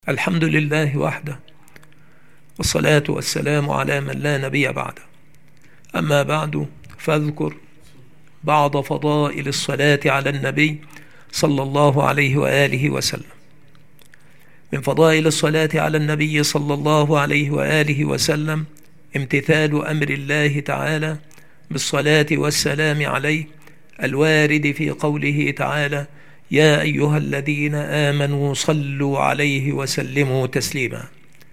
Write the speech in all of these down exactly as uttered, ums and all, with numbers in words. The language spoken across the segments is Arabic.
الحمد لله وحده، والصلاة والسلام على من لا نبي بعده. أما بعد، فاذكر بعض فضائل الصلاة على النبي صلى الله عليه وآله وسلم. من فضائل الصلاة على النبي صلى الله عليه وآله وسلم امتثال أمر الله تعالى بالصلاة والسلام عليه الوارد في قوله تعالى: يا أيها الذين آمنوا صلوا عليه وسلموا تسليما.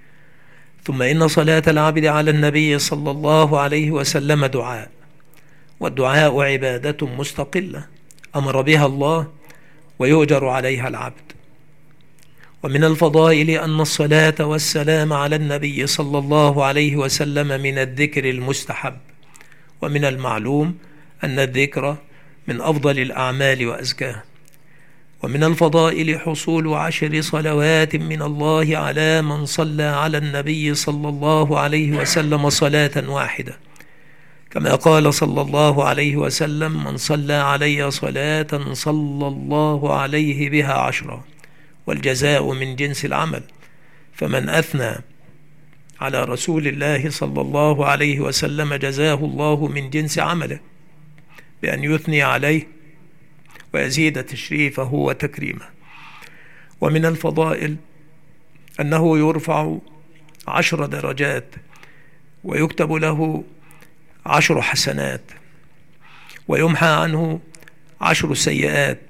ثم إن صلاة العبد على النبي صلى الله عليه وسلم دعاء، والدعاء عبادة مستقلة أمر بها الله ويؤجر عليها العبد. ومن الفضائل أن الصلاة والسلام على النبي صلى الله عليه وسلم من الذكر المستحب، ومن المعلوم أن الذكر من أفضل الأعمال وأزكاها. ومن الفضائل حصول عشر صلوات من الله على من صلى على النبي صلى الله عليه وسلم صلاة واحدة، كما قال صلى الله عليه وسلم: من صلى علي صلاة صلى الله عليه بها عشرا، والجزاء من جنس العمل. فمن أثنى على رسول الله صلى الله عليه وسلم جزاه الله من جنس عمله بأن يثني عليه ويزيد تشريفه وتكريمه. ومن الفضائل أنه يرفع عشر درجات ويكتب له عشر حسنات ويمحى عنه عشر سيئات.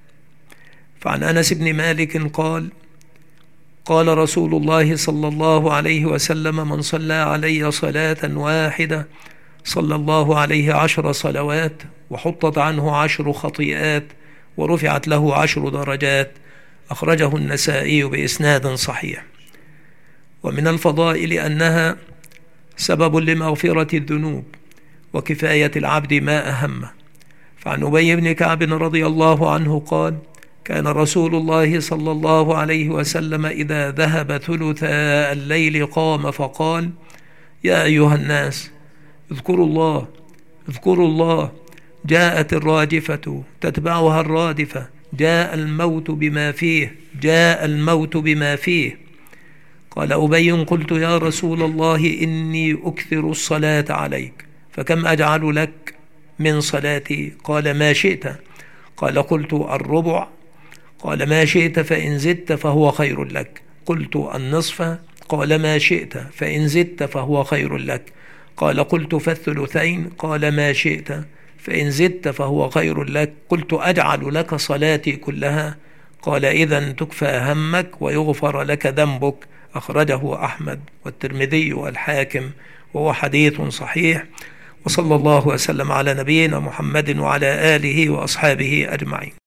فعن أنس بن مالك قال: قال رسول الله صلى الله عليه وسلم: من صلى علي صلاة واحدة صلى الله عليه عشر صلوات، وحطت عنه عشر خطيئات، ورفعت له عشر درجات. أخرجه النسائي بإسناد صحيح. ومن الفضائل أنها سبب لمغفرة الذنوب وكفاية العبد ما أهمه. فعن أبي بن كعب رضي الله عنه قال: كان رسول الله صلى الله عليه وسلم إذا ذهب ثلثا الليل قام فقال: يا أيها الناس اذكروا الله اذكروا الله، جاءت الراجفة تتبعها الرادفة، جاء الموت بما فيه جاء الموت بما فيه. قال أبي: قلت يا رسول الله إني أكثر الصلاة عليك، فكم أجعل لك من صلاتي؟ قال: ما شئت. قال: قلت: الربع. قال: ما شئت، فإن زدت فهو خير لك. قلت: النصف. قال: ما شئت، فإن زدت فهو خير لك. قال: قلت: فالثلثين. قال: ما شئت، فإن زدت فهو خير لك. قلت: أجعل لك صلاتي كلها؟ قال: إذن تكفى همك ويغفر لك ذنبك. أخرجه أحمد والترمذي والحاكم، وهو حديث صحيح. وصلى الله وسلم على نبينا محمد وعلى آله وأصحابه أجمعين.